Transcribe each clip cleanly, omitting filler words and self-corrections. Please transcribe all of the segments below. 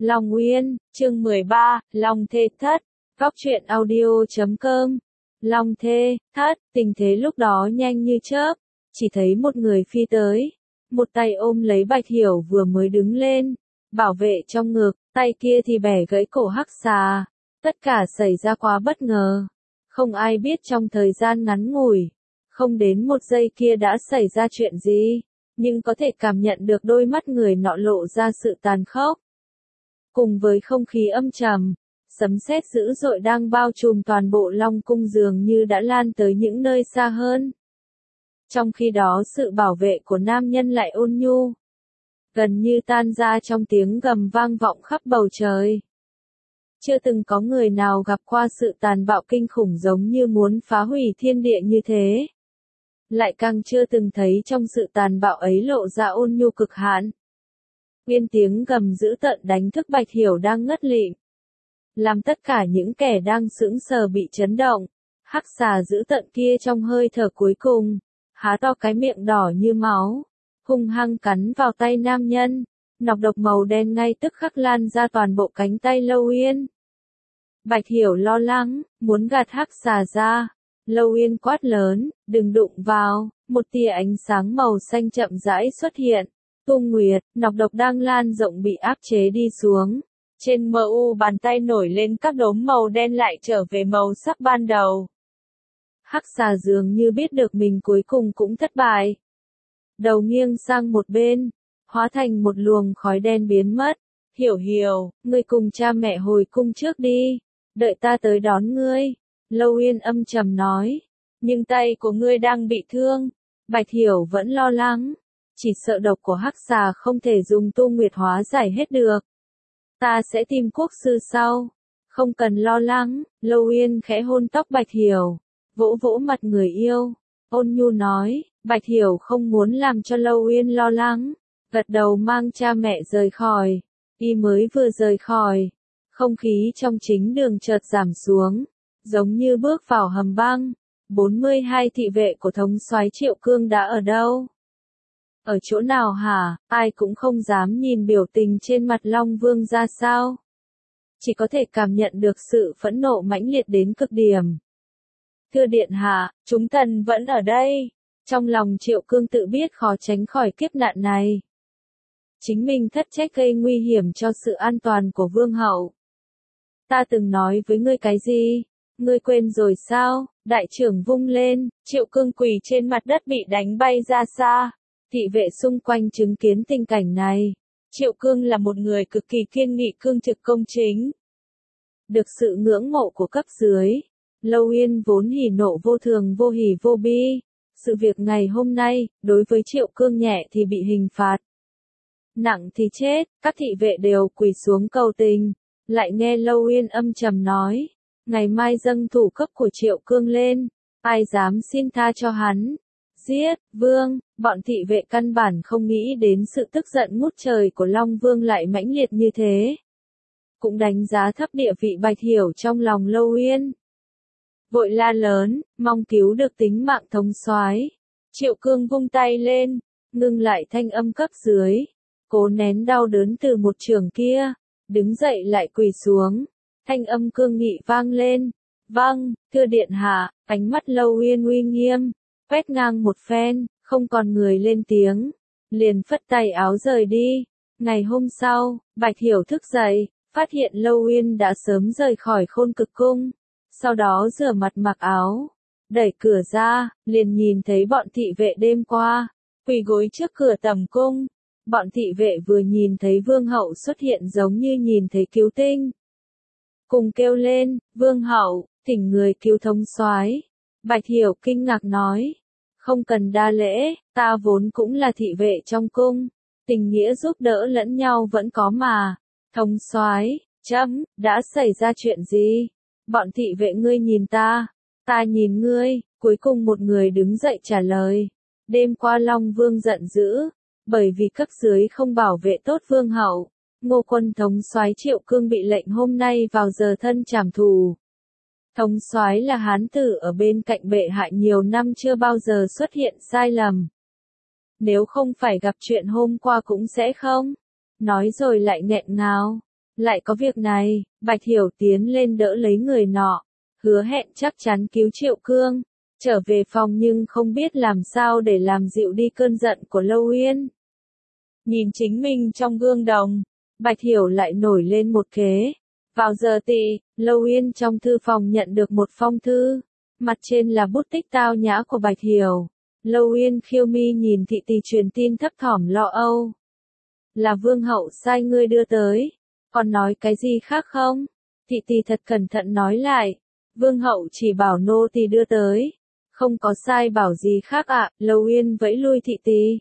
Long Uyên, chương 13, Long Thê Thất, Góc truyện audio.com. Long Thê Thất, tình thế lúc đó nhanh như chớp, chỉ thấy một người phi tới, một tay ôm lấy Bạch Hiểu vừa mới đứng lên, bảo vệ trong ngực, tay kia thì bẻ gãy cổ Hắc Xà. Tất cả xảy ra quá bất ngờ, không ai biết trong thời gian ngắn ngủi, không đến một giây kia đã xảy ra chuyện gì, nhưng có thể cảm nhận được đôi mắt người nọ lộ ra sự tàn khốc. Cùng với không khí âm trầm, sấm sét dữ dội đang bao trùm toàn bộ Long Cung dường như đã lan tới những nơi xa hơn. Trong khi đó sự bảo vệ của nam nhân lại ôn nhu, gần như tan ra trong tiếng gầm vang vọng khắp bầu trời. Chưa từng có người nào gặp qua sự tàn bạo kinh khủng giống như muốn phá hủy thiên địa như thế. Lại càng chưa từng thấy trong sự tàn bạo ấy lộ ra ôn nhu cực hạn. Nguyên tiếng gầm dữ tợn đánh thức Bạch Hiểu đang ngất lịm, làm tất cả những kẻ đang sững sờ bị chấn động. Hắc xà dữ tợn kia trong hơi thở cuối cùng, há to cái miệng đỏ như máu, hung hăng cắn vào tay nam nhân, nọc độc màu đen ngay tức khắc lan ra toàn bộ cánh tay Lâu Uyên. Bạch Hiểu lo lắng, muốn gạt hắc xà ra. Lâu Uyên quát lớn, đừng đụng vào. Một tia ánh sáng màu xanh chậm rãi xuất hiện. Tu Nguyệt, nọc độc đang lan rộng bị áp chế đi xuống. Trên mu bàn tay nổi lên các đốm màu đen lại trở về màu sắc ban đầu. Hắc xà dường như biết được mình cuối cùng cũng thất bại. Đầu nghiêng sang một bên, hóa thành một luồng khói đen biến mất. Hiểu Hiểu, ngươi cùng cha mẹ hồi cung trước đi, đợi ta tới đón ngươi. Lâu Uyên âm trầm nói, nhưng tay của ngươi đang bị thương. Bạch Hiểu vẫn lo lắng, chỉ sợ độc của Hắc xà không thể dùng Tu Nguyệt hóa giải hết được. Ta sẽ tìm quốc sư sau, không cần lo lắng. Lâu Uyên khẽ hôn tóc Bạch Hiểu, vỗ vỗ mặt người yêu, ôn nhu nói. Bạch Hiểu không muốn làm cho Lâu Uyên lo lắng, gật đầu mang cha mẹ rời khỏi. Y mới vừa rời khỏi, không khí trong chính đường chợt giảm xuống, giống như bước vào hầm băng. 42 thị vệ của thống soái Triệu Cương đã ở đâu? Ở chỗ nào hả? Ai cũng không dám nhìn biểu tình trên mặt Long Vương ra sao. Chỉ có thể cảm nhận được sự phẫn nộ mãnh liệt đến cực điểm. Thưa điện hạ, chúng thần vẫn ở đây. Trong lòng Triệu Cương tự biết khó tránh khỏi kiếp nạn này. Chính mình thất trách gây nguy hiểm cho sự an toàn của vương hậu. Ta từng nói với ngươi cái gì? Ngươi quên rồi sao? Đại trưởng vung lên, Triệu Cương quỳ trên mặt đất bị đánh bay ra xa. Thị vệ xung quanh chứng kiến tình cảnh này. Triệu Cương là một người cực kỳ kiên nghị cương trực công chính. Được sự ngưỡng mộ của cấp dưới, Lâu Uyên vốn hỉ nộ vô thường vô hỉ vô bi. Sự việc ngày hôm nay, đối với Triệu Cương nhẹ thì bị hình phạt, nặng thì chết. Các thị vệ đều quỳ xuống cầu tình, lại nghe Lâu Uyên âm trầm nói, ngày mai dâng thủ cấp của Triệu Cương lên, ai dám xin tha cho hắn, giết. Vương, bọn thị vệ căn bản không nghĩ đến sự tức giận ngút trời của Long Vương lại mãnh liệt như thế. Cũng đánh giá thấp địa vị Bạch Hiểu trong lòng Lâu Uyên. Vội la lớn, mong cứu được tính mạng thống soái. Triệu Cương vung tay lên, ngưng lại thanh âm cấp dưới, cố nén đau đớn từ một chưởng kia, đứng dậy lại quỳ xuống. Thanh âm cương nghị vang lên, vâng, thưa điện hạ. Ánh mắt Lâu Uyên uy nghiêm, quét ngang một phen, không còn người lên tiếng, liền phất tay áo rời đi. Ngày hôm sau, Bạch Hiểu thức dậy, phát hiện Lâu Uyên đã sớm rời khỏi Khôn Cực Cung. Sau đó rửa mặt mặc áo, đẩy cửa ra, liền nhìn thấy bọn thị vệ đêm qua quỳ gối trước cửa tẩm cung. Bọn thị vệ vừa nhìn thấy vương hậu xuất hiện giống như nhìn thấy cứu tinh, cùng kêu lên, vương hậu, thỉnh người cứu thống soái. Bạch Hiểu kinh ngạc nói, không cần đa lễ, ta vốn cũng là thị vệ trong cung, tình nghĩa giúp đỡ lẫn nhau vẫn có mà. Thống soái, chấm, đã xảy ra chuyện gì? Bọn thị vệ ngươi nhìn ta nhìn ngươi. Cuối cùng một người đứng dậy trả lời, đêm qua Long Vương giận dữ, bởi vì cấp dưới không bảo vệ tốt vương hậu. Ngô quân thống soái Triệu Cương bị lệnh hôm nay vào giờ thân trảm thù. Thống soái là hán tử ở bên cạnh bệ hạ nhiều năm chưa bao giờ xuất hiện sai lầm. Nếu không phải gặp chuyện hôm qua cũng sẽ không. Nói rồi lại nghẹn ngào. Lại có việc này, Bạch Hiểu tiến lên đỡ lấy người nọ, hứa hẹn chắc chắn cứu Triệu Cương, trở về phòng nhưng không biết làm sao để làm dịu đi cơn giận của Lâu Uyên. Nhìn chính mình trong gương đồng, Bạch Hiểu lại nổi lên một kế. Vào giờ tị, Lâu Uyên trong thư phòng nhận được một phong thư, mặt trên là bút tích tao nhã của Bạch Hiểu. Lâu Uyên khiêu mi nhìn thị tỳ truyền tin thấp thỏm lo âu. Là vương hậu sai ngươi đưa tới, còn nói cái gì khác không? Thị tỳ thật cẩn thận nói lại, vương hậu chỉ bảo nô tỳ đưa tới, không có sai bảo gì khác ạ. Lâu Uyên vẫy lui thị tỳ.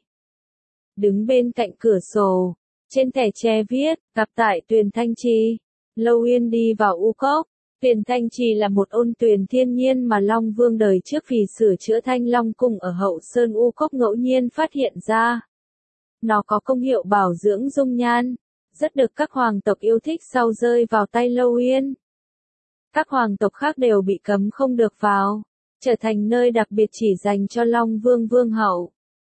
Đứng bên cạnh cửa sổ, trên thẻ tre viết, gặp tại Tuyền Thanh Trì. Lâu Uyên đi vào u cốc. Tuyền Thanh Trì là một ôn tuyền thiên nhiên mà Long Vương đời trước vì sửa chữa Thanh Long Cung ở Hậu Sơn u cốc ngẫu nhiên phát hiện ra. Nó có công hiệu bảo dưỡng dung nhan, rất được các hoàng tộc yêu thích sau rơi vào tay Lâu Uyên. Các hoàng tộc khác đều bị cấm không được vào, trở thành nơi đặc biệt chỉ dành cho Long Vương Vương hậu.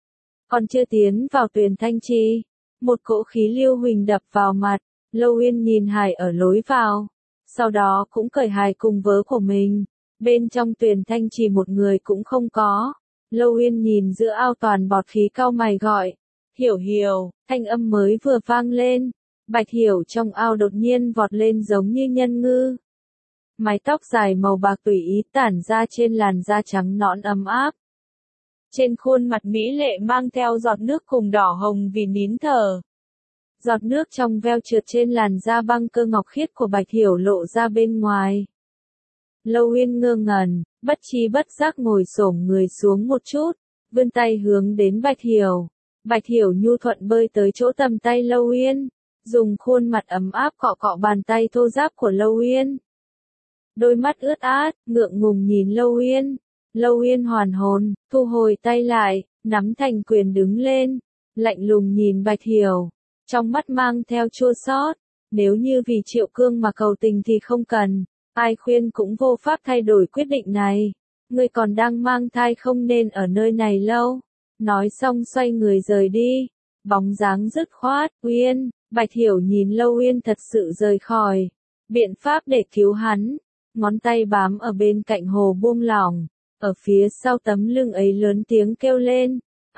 Còn chưa tiến vào Tuyền Thanh Trì, một cỗ khí lưu huỳnh đập vào mặt, Lâu Uyên nhìn hài ở lối vào, sau đó cũng cởi hài cùng vớ của mình, bên trong Tuyền Thanh Trì một người cũng không có. Lâu Uyên nhìn giữa ao toàn bọt khí cau mày gọi, Hiểu Hiểu, thanh âm mới vừa vang lên, Bạch Hiểu trong ao đột nhiên vọt lên giống như nhân ngư. Mái tóc dài màu bạc tùy ý tản ra trên làn da trắng nõn ấm áp. Trên khuôn mặt mỹ lệ mang theo giọt nước cùng đỏ hồng vì nín thở. Giọt nước trong veo trượt trên làn da băng cơ ngọc khiết của Bạch Hiểu lộ ra bên ngoài. Lâu Uyên ngơ ngẩn, bất tri bất giác ngồi xổm người xuống một chút, vươn tay hướng đến Bạch Hiểu. Bạch Hiểu nhu thuận bơi tới chỗ tầm tay Lâu Uyên, dùng khuôn mặt ấm áp cọ cọ bàn tay thô ráp của Lâu Uyên. Đôi mắt ướt át, ngượng ngùng nhìn Lâu Uyên. Lâu Uyên hoàn hồn, thu hồi tay lại, nắm thành quyền đứng lên, lạnh lùng nhìn Bạch Hiểu, trong mắt mang theo chua xót. Nếu như vì Triệu Cương mà cầu tình thì không cần, ai khuyên cũng vô pháp thay đổi quyết định này. Ngươi còn đang mang thai không nên ở nơi này lâu. Nói xong xoay người rời đi, bóng dáng dứt khoát. Uyên, Bạch Hiểu nhìn Lâu Uyên thật sự rời khỏi. Biện pháp để cứu hắn, ngón tay bám ở bên cạnh hồ buông lỏng. Ở phía sau tấm lưng ấy lớn tiếng kêu lên,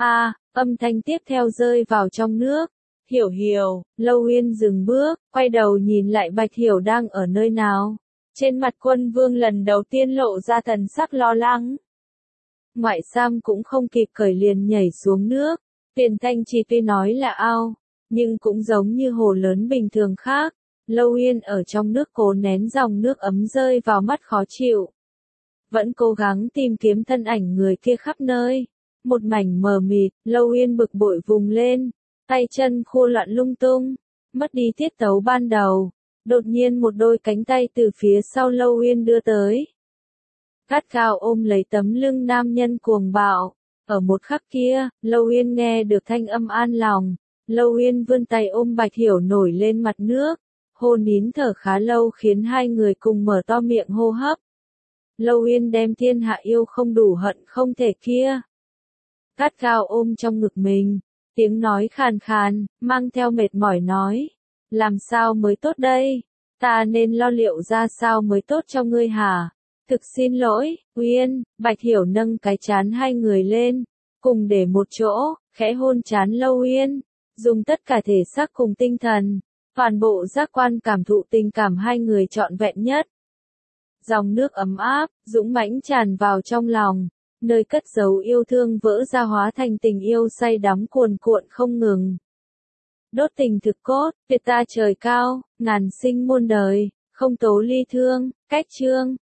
âm thanh tiếp theo rơi vào trong nước. Hiểu Hiểu, Lâu Uyên dừng bước, quay đầu nhìn lại Bạch Hiểu đang ở nơi nào. Trên mặt Quân Vương lần đầu tiên lộ ra thần sắc lo lắng. Ngoại Sam cũng không kịp cởi liền nhảy xuống nước. Tuyền Thanh Trì tuy nói là ao, nhưng cũng giống như hồ lớn bình thường khác. Lâu Uyên ở trong nước cố nén dòng nước ấm rơi vào mắt khó chịu. Vẫn cố gắng tìm kiếm thân ảnh người kia khắp nơi. Một mảnh mờ mịt, Lâu Uyên bực bội vùng lên, tay chân khô loạn lung tung, mất đi tiết tấu ban đầu. Đột nhiên một đôi cánh tay từ phía sau Lâu Uyên đưa tới. Gắt gao ôm lấy tấm lưng nam nhân cuồng bạo. Ở một khắc kia, Lâu Uyên nghe được thanh âm an lòng. Lâu Uyên vươn tay ôm Bạch Hiểu nổi lên mặt nước. Hô nín thở khá lâu khiến hai người cùng mở to miệng hô hấp. Lâu Uyên đem thiên hạ yêu không đủ hận không thể kia. Gắt gao ôm trong ngực mình, tiếng nói khàn khàn, mang theo mệt mỏi nói. Làm sao mới tốt đây? Ta nên lo liệu ra sao mới tốt cho ngươi hả? Thực xin lỗi, Uyên. Bạch Hiểu nâng cái trán hai người lên, cùng để một chỗ, khẽ hôn trán Lâu Uyên, dùng tất cả thể xác cùng tinh thần, toàn bộ giác quan cảm thụ tình cảm hai người trọn vẹn nhất. Dòng nước ấm áp, dũng mãnh tràn vào trong lòng, nơi cất giấu yêu thương vỡ ra hóa thành tình yêu say đắm cuồn cuộn không ngừng. Đốt tình thực cốt, tuyệt ta trời cao, ngàn sinh muôn đời, không tố ly thương. Cách chương